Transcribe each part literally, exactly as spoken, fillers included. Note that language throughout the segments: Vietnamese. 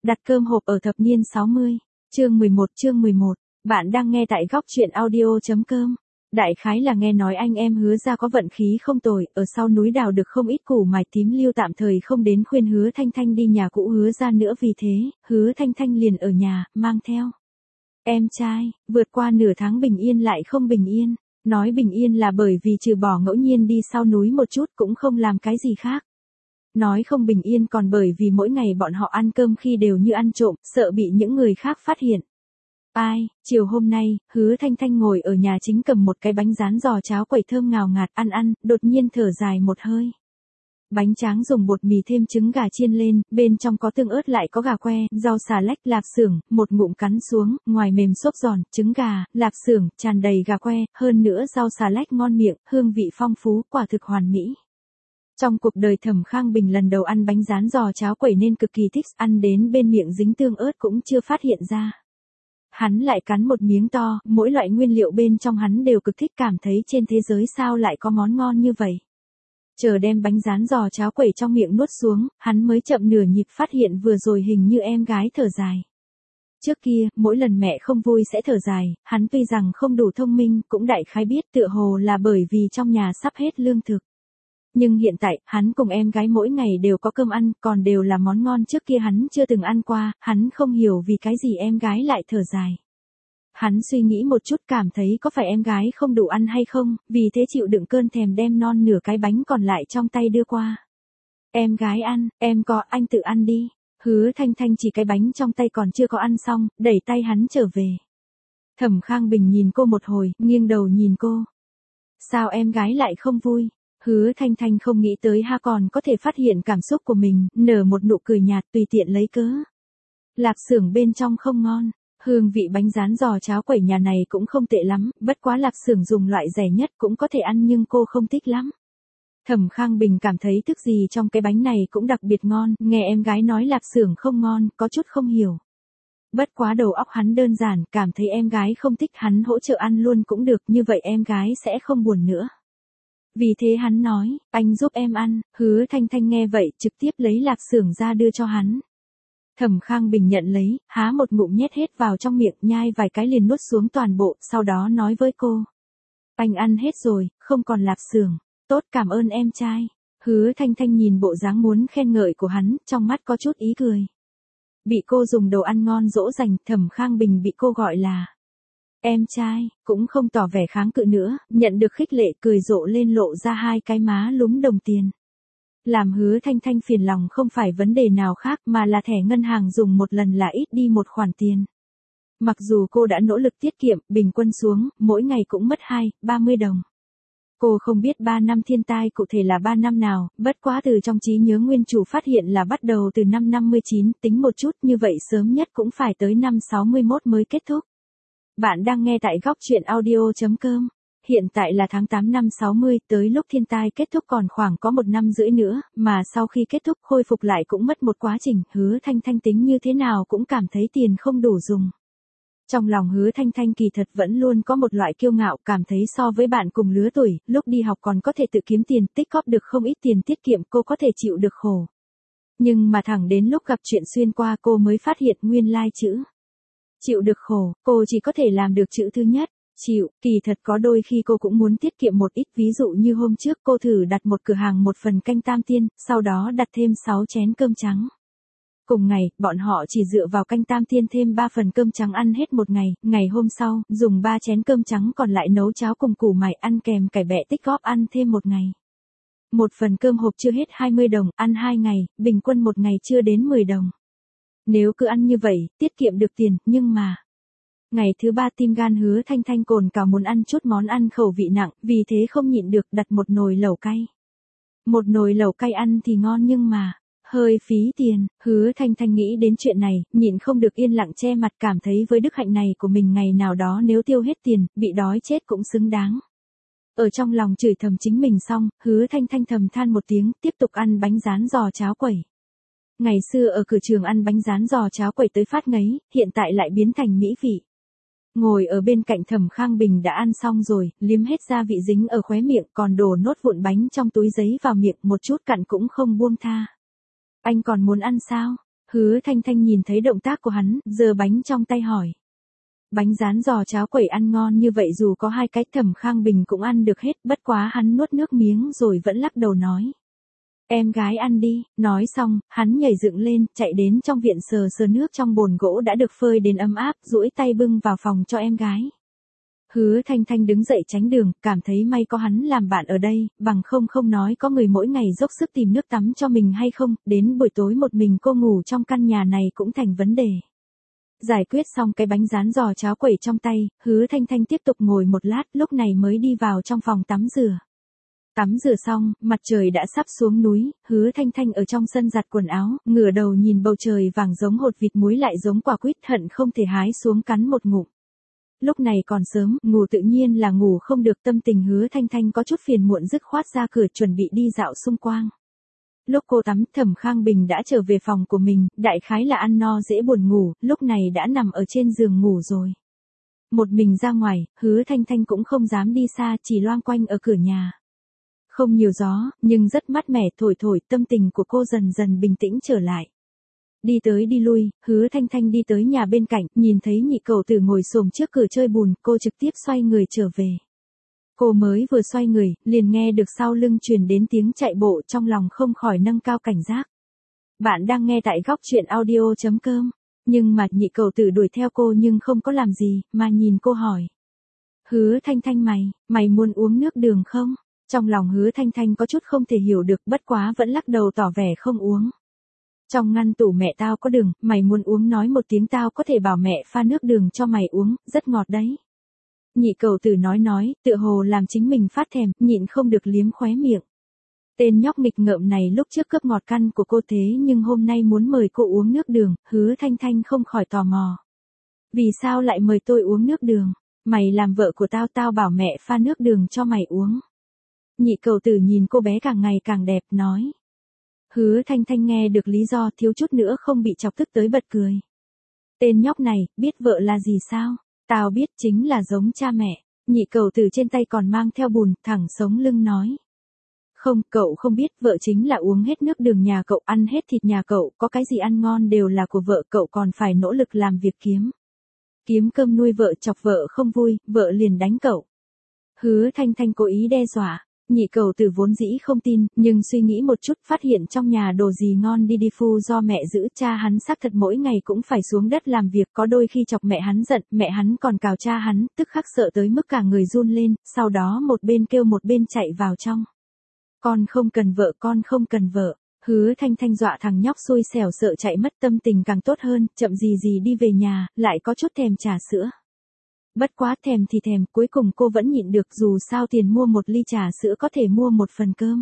Đặt cơm hộp ở thập niên sáu mươi. Chương mười một chương mười một. Bạn đang nghe tại góc truyện audio.com. Đại khái là nghe nói anh em Hứa ra có vận khí không tồi, ở sau núi đào được không ít củ mài tím lưu, tạm thời không đến khuyên Hứa Thanh Thanh đi nhà cũ Hứa ra nữa, vì thế, Hứa Thanh Thanh liền ở nhà, mang theo em trai, vượt qua nửa tháng bình yên lại không bình yên. Nói bình yên là bởi vì trừ bỏ ngẫu nhiên đi sau núi một chút cũng không làm cái gì khác. Nói không bình yên còn bởi vì mỗi ngày bọn họ ăn cơm khi đều như ăn trộm, sợ bị những người khác phát hiện. Ai, chiều hôm nay, Hứa Thanh Thanh ngồi ở nhà chính cầm một cái bánh rán giò cháo quẩy thơm ngào ngạt ăn ăn, đột nhiên thở dài một hơi. Bánh tráng dùng bột mì thêm trứng gà chiên lên, bên trong có tương ớt lại có gà que, rau xà lách, lạp xưởng, một ngụm cắn xuống, ngoài mềm xốp giòn, trứng gà, lạp xưởng, tràn đầy gà que, hơn nữa rau xà lách ngon miệng, hương vị phong phú, quả thực hoàn mỹ. Trong cuộc đời Thẩm Khang Bình lần đầu ăn bánh rán giò cháo quẩy nên cực kỳ thích, ăn đến bên miệng dính tương ớt cũng chưa phát hiện ra. Hắn lại cắn một miếng to, mỗi loại nguyên liệu bên trong hắn đều cực thích, cảm thấy trên thế giới sao lại có món ngon như vậy. Chờ đem bánh rán giò cháo quẩy trong miệng nuốt xuống, hắn mới chậm nửa nhịp phát hiện vừa rồi hình như em gái thở dài. Trước kia, mỗi lần mẹ không vui sẽ thở dài, hắn tuy rằng không đủ thông minh, cũng đại khái biết tựa hồ là bởi vì trong nhà sắp hết lương thực. Nhưng hiện tại, hắn cùng em gái mỗi ngày đều có cơm ăn, còn đều là món ngon trước kia hắn chưa từng ăn qua, hắn không hiểu vì cái gì em gái lại thở dài. Hắn suy nghĩ một chút cảm thấy có phải em gái không đủ ăn hay không, vì thế chịu đựng cơn thèm đem non nửa cái bánh còn lại trong tay đưa qua. Em gái ăn, em có, anh tự ăn đi. Hứa Thanh Thanh chỉ cái bánh trong tay còn chưa có ăn xong, đẩy tay hắn trở về. Thẩm Khang Bình nhìn cô một hồi, nghiêng đầu nhìn cô. Sao em gái lại không vui? Hứa Thanh Thanh không nghĩ tới ha còn có thể phát hiện cảm xúc của mình, nở một nụ cười nhạt tùy tiện lấy cớ. Lạp xưởng bên trong không ngon, hương vị bánh rán giò cháo quẩy nhà này cũng không tệ lắm, bất quá lạp xưởng dùng loại rẻ nhất cũng có thể ăn nhưng cô không thích lắm. Thẩm Khang Bình cảm thấy thức gì trong cái bánh này cũng đặc biệt ngon, nghe em gái nói lạp xưởng không ngon, có chút không hiểu. Bất quá đầu óc hắn đơn giản, cảm thấy em gái không thích hắn hỗ trợ ăn luôn cũng được, như vậy em gái sẽ không buồn nữa. Vì thế hắn nói, anh giúp em ăn. Hứa Thanh Thanh nghe vậy, trực tiếp lấy lạp xưởng ra đưa cho hắn. Thẩm Khang Bình nhận lấy, há một ngụm nhét hết vào trong miệng, nhai vài cái liền nuốt xuống toàn bộ, sau đó nói với cô. Anh ăn hết rồi, không còn lạp xưởng. Tốt, cảm ơn em trai. Hứa Thanh Thanh nhìn bộ dáng muốn khen ngợi của hắn, trong mắt có chút ý cười. Bị cô dùng đồ ăn ngon dỗ dành, Thẩm Khang Bình bị cô gọi là em trai, cũng không tỏ vẻ kháng cự nữa, nhận được khích lệ cười rộ lên, lộ ra hai cái má lúm đồng tiền. Làm Hứa Thanh Thanh phiền lòng không phải vấn đề nào khác mà là thẻ ngân hàng dùng một lần là ít đi một khoản tiền. Mặc dù cô đã nỗ lực tiết kiệm, bình quân xuống, mỗi ngày cũng mất hai, ba mươi đồng. Cô không biết ba năm thiên tai cụ thể là ba năm nào, bất quá từ trong trí nhớ nguyên chủ phát hiện là bắt đầu từ năm năm mươi chín, tính một chút như vậy sớm nhất cũng phải tới năm sáu mươi mốt mới kết thúc. Bạn đang nghe tại góc truyện audio.com. Hiện tại là tháng tám năm sáu mươi, tới lúc thiên tai kết thúc còn khoảng có một năm rưỡi nữa, mà sau khi kết thúc khôi phục lại cũng mất một quá trình, Hứa Thanh Thanh tính như thế nào cũng cảm thấy tiền không đủ dùng. Trong lòng Hứa Thanh Thanh kỳ thật vẫn luôn có một loại kiêu ngạo, cảm thấy so với bạn cùng lứa tuổi, lúc đi học còn có thể tự kiếm tiền, tích góp được không ít tiền tiết kiệm, cô có thể chịu được khổ. Nhưng mà thẳng đến lúc gặp chuyện xuyên qua cô mới phát hiện nguyên lai chữ chịu được khổ, cô chỉ có thể làm được chữ thứ nhất, chịu. Kỳ thật có đôi khi cô cũng muốn tiết kiệm một ít, ví dụ như hôm trước cô thử đặt một cửa hàng một phần canh tam tiên, sau đó đặt thêm sáu chén cơm trắng. Cùng ngày, bọn họ chỉ dựa vào canh tam tiên thêm ba phần cơm trắng ăn hết một ngày, ngày hôm sau, dùng ba chén cơm trắng còn lại nấu cháo cùng củ mài ăn kèm cải bẹ tích góp ăn thêm một ngày. Một phần cơm hộp chưa hết hai mươi đồng, ăn hai ngày, bình quân một ngày chưa đến mười đồng. Nếu cứ ăn như vậy, tiết kiệm được tiền, nhưng mà... Ngày thứ ba tim gan Hứa Thanh Thanh cồn cào muốn ăn chút món ăn khẩu vị nặng, vì thế không nhịn được đặt một nồi lẩu cay. Một nồi lẩu cay ăn thì ngon nhưng mà... hơi phí tiền. Hứa Thanh Thanh nghĩ đến chuyện này, nhịn không được yên lặng che mặt, cảm thấy với đức hạnh này của mình ngày nào đó nếu tiêu hết tiền, bị đói chết cũng xứng đáng. Ở trong lòng chửi thầm chính mình xong, Hứa Thanh Thanh thầm than một tiếng, tiếp tục ăn bánh rán giò cháo quẩy. Ngày xưa ở cửa trường ăn bánh rán giò cháo quẩy tới phát ngấy, hiện tại lại biến thành mỹ vị. Ngồi ở bên cạnh Thẩm Khang Bình đã ăn xong rồi, liếm hết gia vị dính ở khóe miệng, còn đổ nốt vụn bánh trong túi giấy vào miệng, một chút cặn cũng không buông tha. Anh còn muốn ăn sao? Hứa Thanh Thanh nhìn thấy động tác của hắn, giơ bánh trong tay hỏi. Bánh rán giò cháo quẩy ăn ngon như vậy dù có hai cái Thẩm Khang Bình cũng ăn được hết, bất quá hắn nuốt nước miếng rồi vẫn lắc đầu nói. Em gái ăn đi, nói xong, hắn nhảy dựng lên, chạy đến trong viện sờ sờ nước trong bồn gỗ đã được phơi đến ấm áp, duỗi tay bưng vào phòng cho em gái. Hứa Thanh Thanh đứng dậy tránh đường, cảm thấy may có hắn làm bạn ở đây, bằng không không nói có người mỗi ngày dốc sức tìm nước tắm cho mình hay không, đến buổi tối một mình cô ngủ trong căn nhà này cũng thành vấn đề. Giải quyết xong cái bánh rán giò cháo quẩy trong tay, Hứa Thanh Thanh tiếp tục ngồi một lát, lúc này mới đi vào trong phòng tắm rửa. Tắm rửa xong, mặt trời đã sắp xuống núi, Hứa Thanh Thanh ở trong sân giặt quần áo, ngửa đầu nhìn bầu trời vàng giống hột vịt muối lại giống quả quýt, hận không thể hái xuống cắn một ngụm. Lúc này còn sớm, ngủ tự nhiên là ngủ không được, tâm tình Hứa Thanh Thanh có chút phiền muộn dứt khoát ra cửa chuẩn bị đi dạo xung quanh. Lúc cô tắm, Thẩm Khang Bình đã trở về phòng của mình, đại khái là ăn no dễ buồn ngủ, lúc này đã nằm ở trên giường ngủ rồi. Một mình ra ngoài, Hứa Thanh Thanh cũng không dám đi xa, chỉ loanh quanh ở cửa nhà. Không nhiều gió, nhưng rất mát mẻ, thổi thổi, tâm tình của cô dần dần bình tĩnh trở lại. Đi tới đi lui, Hứa Thanh Thanh đi tới nhà bên cạnh, nhìn thấy nhị cậu tử ngồi xổm trước cửa chơi bùn, cô trực tiếp xoay người trở về. Cô mới vừa xoay người, liền nghe được sau lưng truyền đến tiếng chạy bộ, trong lòng không khỏi nâng cao cảnh giác. Bạn đang nghe tại góc truyện audio chấm com, nhưng mà nhị cậu tử đuổi theo cô nhưng không có làm gì, mà nhìn cô hỏi. Hứa Thanh Thanh mày, mày muốn uống nước đường không? Trong lòng Hứa Thanh Thanh có chút không thể hiểu được, bất quá vẫn lắc đầu tỏ vẻ không uống. Trong ngăn tủ mẹ tao có đường, mày muốn uống nói một tiếng tao có thể bảo mẹ pha nước đường cho mày uống, rất ngọt đấy. Nhị cậu tử nói nói, tựa hồ làm chính mình phát thèm, nhịn không được liếm khóe miệng. Tên nhóc nghịch ngợm này lúc trước cướp ngọt căn của cô thế nhưng hôm nay muốn mời cô uống nước đường, Hứa Thanh Thanh không khỏi tò mò. Vì sao lại mời tôi uống nước đường? Mày làm vợ của tao, tao bảo mẹ pha nước đường cho mày uống. Nhị cậu tử nhìn cô bé càng ngày càng đẹp, nói. Hứa Thanh Thanh nghe được lý do thiếu chút nữa không bị chọc tức tới bật cười. Tên nhóc này, biết vợ là gì sao? Tao biết, chính là giống cha mẹ. Nhị cậu tử trên tay còn mang theo bùn, thẳng sống lưng nói. Không, cậu không biết, vợ chính là uống hết nước đường nhà cậu, ăn hết thịt nhà cậu, có cái gì ăn ngon đều là của vợ, cậu còn phải nỗ lực làm việc kiếm. Kiếm cơm nuôi vợ, chọc vợ không vui, vợ liền đánh cậu. Hứa Thanh Thanh cố ý đe dọa. Nhị cậu tử vốn dĩ không tin, nhưng suy nghĩ một chút phát hiện trong nhà đồ gì ngon đi đi phu do mẹ giữ, cha hắn xác thật mỗi ngày cũng phải xuống đất làm việc, có đôi khi chọc mẹ hắn giận, mẹ hắn còn cào cha hắn, tức khắc sợ tới mức cả người run lên, sau đó một bên kêu một bên chạy vào trong. Con không cần vợ, con không cần vợ. Hứa Thanh Thanh dọa thằng nhóc xui xẻo sợ chạy mất, tâm tình càng tốt hơn, chậm gì gì đi về nhà, lại có chút thèm trà sữa. Bất quá thèm thì thèm, cuối cùng cô vẫn nhịn được, dù sao tiền mua một ly trà sữa có thể mua một phần cơm.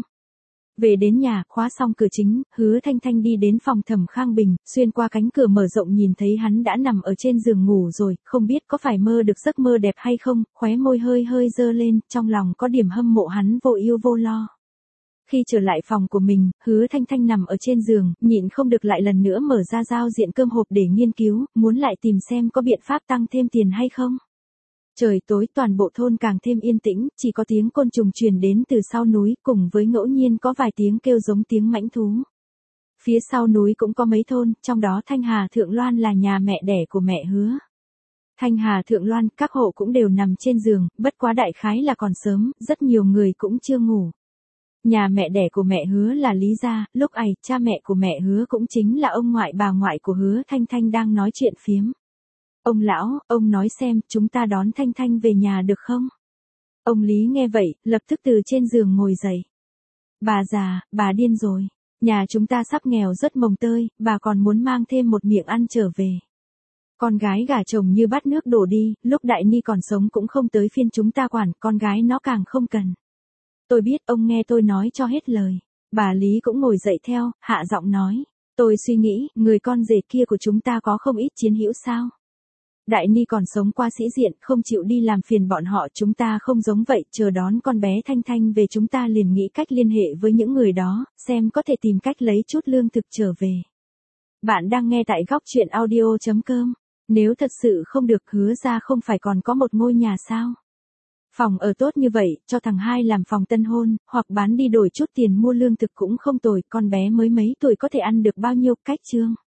Về đến nhà, khóa xong cửa chính, Hứa Thanh Thanh đi đến phòng Thẩm Khang Bình, xuyên qua cánh cửa mở rộng nhìn thấy hắn đã nằm ở trên giường ngủ rồi, không biết có phải mơ được giấc mơ đẹp hay không, khóe môi hơi hơi dơ lên, trong lòng có điểm hâm mộ hắn vô ưu vô lo. Khi trở lại phòng của mình, Hứa Thanh Thanh nằm ở trên giường, nhịn không được lại lần nữa mở ra giao diện cơm hộp để nghiên cứu, muốn lại tìm xem có biện pháp tăng thêm tiền hay không. Trời tối, toàn bộ thôn càng thêm yên tĩnh, chỉ có tiếng côn trùng truyền đến từ sau núi, cùng với ngẫu nhiên có vài tiếng kêu giống tiếng mãnh thú. Phía sau núi cũng có mấy thôn, trong đó Thanh Hà Thượng Loan là nhà mẹ đẻ của mẹ Hứa. Thanh Hà Thượng Loan, các hộ cũng đều nằm trên giường, bất quá đại khái là còn sớm, rất nhiều người cũng chưa ngủ. Nhà mẹ đẻ của mẹ Hứa là Lý gia, lúc ấy, cha mẹ của mẹ Hứa cũng chính là ông ngoại bà ngoại của Hứa Thanh Thanh đang nói chuyện phiếm. Ông lão, ông nói xem, chúng ta đón Thanh Thanh về nhà được không? Ông Lý nghe vậy, lập tức từ trên giường ngồi dậy. Bà già, bà điên rồi. Nhà chúng ta sắp nghèo rất mồng tơi, bà còn muốn mang thêm một miệng ăn trở về. Con gái gả chồng như bát nước đổ đi, lúc Đại Ni còn sống cũng không tới phiên chúng ta quản, con gái nó càng không cần. Tôi biết, ông nghe tôi nói cho hết lời. Bà Lý cũng ngồi dậy theo, hạ giọng nói. Tôi suy nghĩ, người con rể kia của chúng ta có không ít chiến hữu sao? Đại Ni còn sống qua sĩ diện, không chịu đi làm phiền bọn họ, chúng ta không giống vậy, chờ đón con bé Thanh Thanh về chúng ta liền nghĩ cách liên hệ với những người đó, xem có thể tìm cách lấy chút lương thực trở về. Bạn đang nghe tại góc truyện audio chấm com. Nếu thật sự không được, Hứa ra không phải còn có một ngôi nhà sao? Phòng ở tốt như vậy, cho thằng hai làm phòng tân hôn, hoặc bán đi đổi chút tiền mua lương thực cũng không tồi, con bé mới mấy tuổi có thể ăn được bao nhiêu, cách chương.